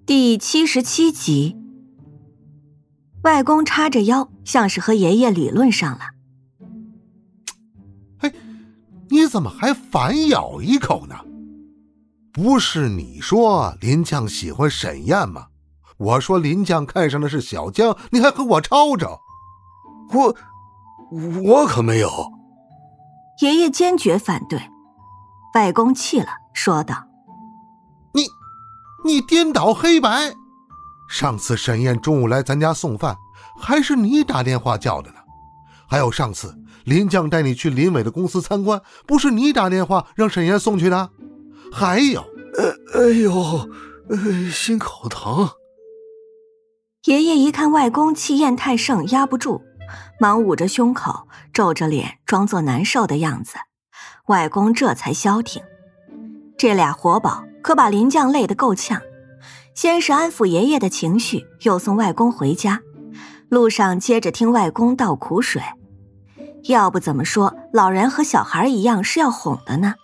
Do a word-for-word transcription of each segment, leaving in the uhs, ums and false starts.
第七十七集，外公叉着腰，像是和爷爷理论上了。 嘿，你怎么还反咬一口呢？不是你说林将喜欢沈燕吗？我说林将看上的是小江，你还和我吵吵。 我我可没有。 爷爷坚决反对。外公气了，说道： 你你颠倒黑白，上次沈燕中午来咱家送饭，还是你打电话叫的呢。还有上次林将带你去林伟的公司参观，不是你打电话让沈燕送去的。还有呃哎呦呃心口疼。 爷爷一看外公气焰太盛，压不住，忙捂着胸口，皱着脸，装作难受的样子。外公这才消停。这俩活宝可把林将累得够呛，先是安抚爷爷的情绪，又送外公回家，路上接着听外公倒苦水。要不怎么说老人和小孩一样是要哄的呢？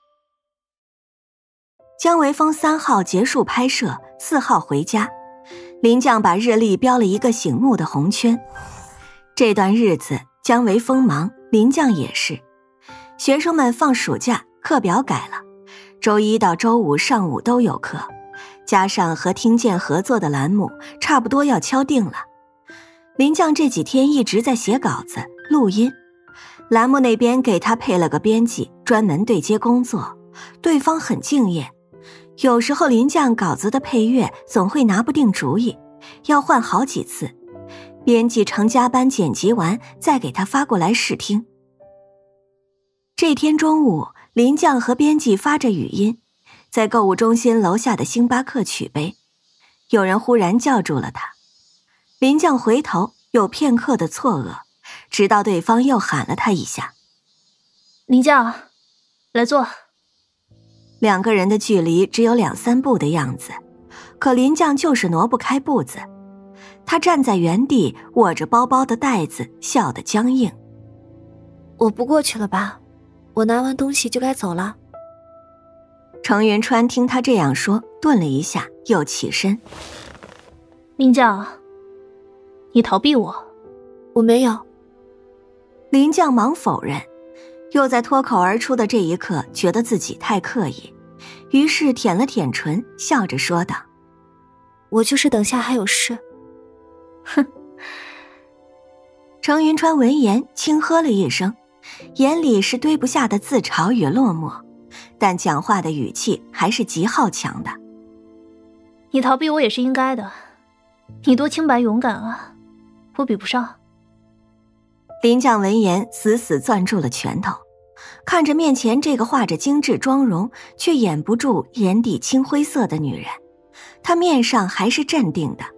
姜维峰三号结束拍摄，四号回家，林将把日历标了一个醒目的红圈。这段日子姜维峰忙，林将也是。学生们放暑假，课表改了，周一到周五上午都有课，加上和听见合作的栏目，差不多要敲定了。林将这几天一直在写稿子、录音，栏目那边给他配了个编辑，专门对接工作，对方很敬业。有时候林将稿子的配乐总会拿不定主意，要换好几次，编辑成加班剪辑完再给他发过来试听。这天中午，林将和编辑发着语音，在购物中心楼下的星巴克取杯。有人忽然叫住了他，林将回头，有片刻的错愕，直到对方又喊了他一下： 林将，来坐。 两个人的距离只有两三步的样子，可林将就是挪不开步子。他站在原地，握着包包的带子，笑得僵硬。 我不过去了吧，我拿完东西就该走了。 程云川听他这样说，顿了一下，又起身。 林将，你逃避我？ 我没有。 林将忙否认，又在脱口而出的这一刻觉得自己太刻意，于是舔了舔唇，笑着说道： 我就是等下还有事。 哼。程云川闻言轻呵了一声，眼里是堆不下的自嘲与落寞，但讲话的语气还是极好强的。 你逃避我也是应该的，你多清白勇敢啊，我比不上。 林将闻言死死攥住了拳头，看着面前这个画着精致妆容却掩不住眼底青灰色的女人，她面上还是镇定的。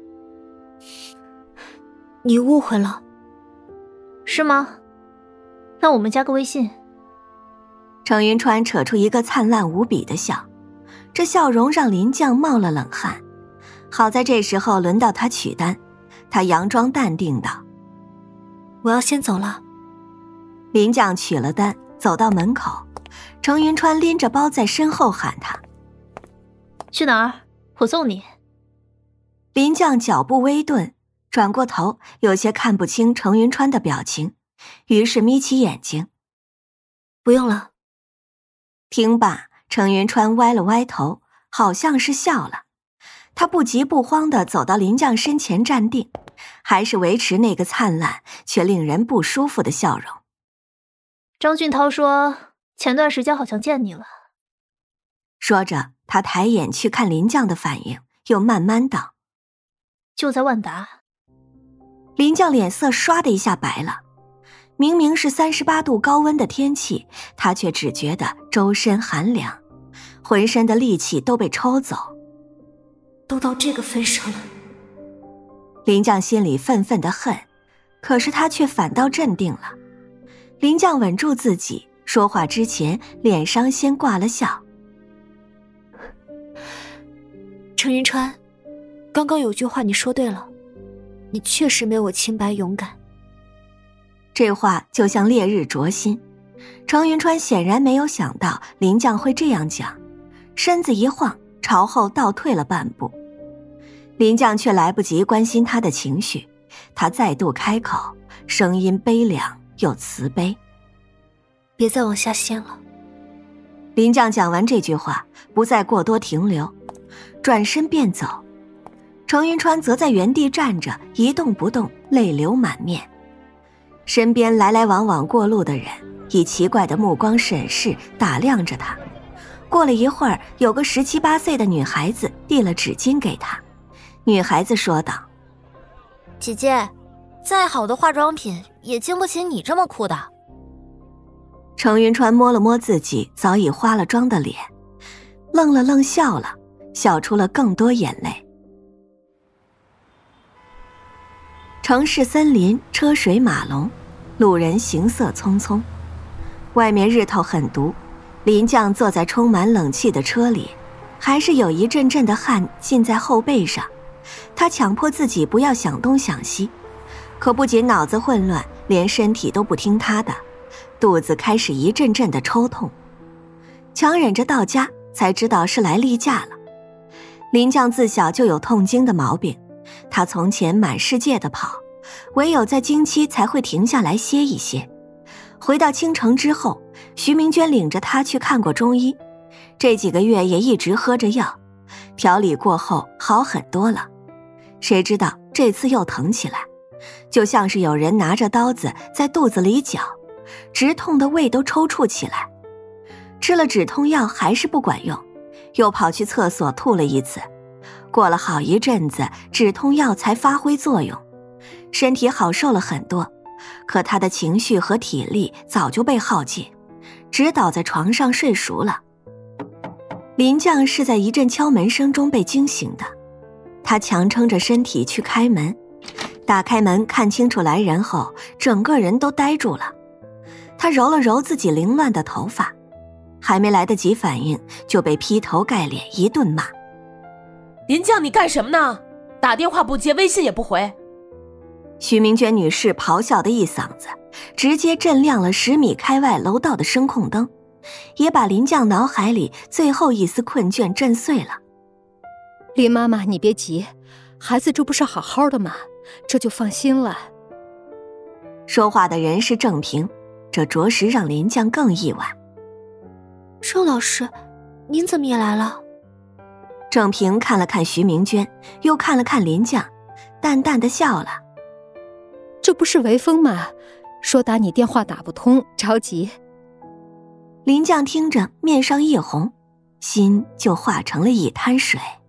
你误会了。 是吗？那我们加个微信。 程云川扯出一个灿烂无比的笑，这笑容让林将冒了冷汗。好在这时候轮到他取单，他佯装淡定道： 我要先走了。 林将取了单，走到门口，程云川拎着包在身后喊他： 去哪儿？我送你。 林将脚步微顿，转过头，有些看不清程云川的表情，于是眯起眼睛。 不用了。 听罢，程云川歪了歪头，好像是笑了。他不急不慌地走到林将身前站定，还是维持那个灿烂却令人不舒服的笑容。 张俊涛说前段时间好像见你了。 说着，他抬眼去看林将的反应，又慢慢道： 就在万达。 林将脸色唰的一下白了，明明是三十八度高温的天气，他却只觉得周身寒凉，浑身的力气都被抽走。 都到这个份上了。 林将心里愤愤的恨，可是他却反倒镇定了。林将稳住自己，说话之前脸上先挂了笑。 程云川，刚刚有句话你说对了，你确实没我清白勇敢。 这话就像烈日灼心，程云川显然没有想到林将会这样讲，身子一晃，朝后倒退了半步。 林将却来不及关心他的情绪，他再度开口，声音悲凉又慈悲： 别再往下陷了。 林将讲完这句话，不再过多停留，转身便走。程云川则在原地站着，一动不动，泪流满面。身边来来往往过路的人以奇怪的目光审视打量着他。过了一会儿，有个十七八岁的女孩子递了纸巾给他。女孩子说道： 姐姐，再好的化妆品也经不起你这么酷的。 程云川摸了摸自己早已化了妆的脸，愣了愣笑了，笑出了更多眼泪。城市森林车水马龙，路人行色匆匆。外面日头很毒，林将坐在充满冷气的车里，还是有一阵阵的汗浸在后背上。他强迫自己不要想东想西，可不仅脑子混乱，连身体都不听他的，肚子开始一阵阵的抽痛。强忍着到家，才知道是来例假了。林将自小就有痛经的毛病，他从前满世界的跑，唯有在经期才会停下来歇一歇。回到京城之后，徐明娟领着他去看过中医，这几个月也一直喝着药，调理过后好很多了。谁知道这次又疼起来，就像是有人拿着刀子在肚子里绞，直痛的胃都抽搐起来。吃了止痛药还是不管用，又跑去厕所吐了一次。过了好一阵子，止痛药才发挥作用，身体好受了很多，可他的情绪和体力早就被耗尽，直倒在床上睡熟了。林将是在一阵敲门声中被惊醒的，他强撑着身体去开门，打开门看清楚来人后，整个人都呆住了。他揉了揉自己凌乱的头发，还没来得及反应，就被劈头盖脸一顿骂。 林将，你干什么呢？打电话不接，微信也不回。 徐明娟女士咆哮的一嗓子，直接震亮了十米开外楼道的声控灯，也把林将脑海里最后一丝困倦震碎了。 林妈妈，你别急，孩子这不是好好的吗？这就放心了。 说话的人是郑平，这着实让林将更意外。 郑老师，您怎么也来了？ 郑平看了看徐明娟，又看了看林将，淡淡的笑了。 这不是微风吗？说打你电话打不通，着急。 林将听着面上一红，心就化成了一滩水。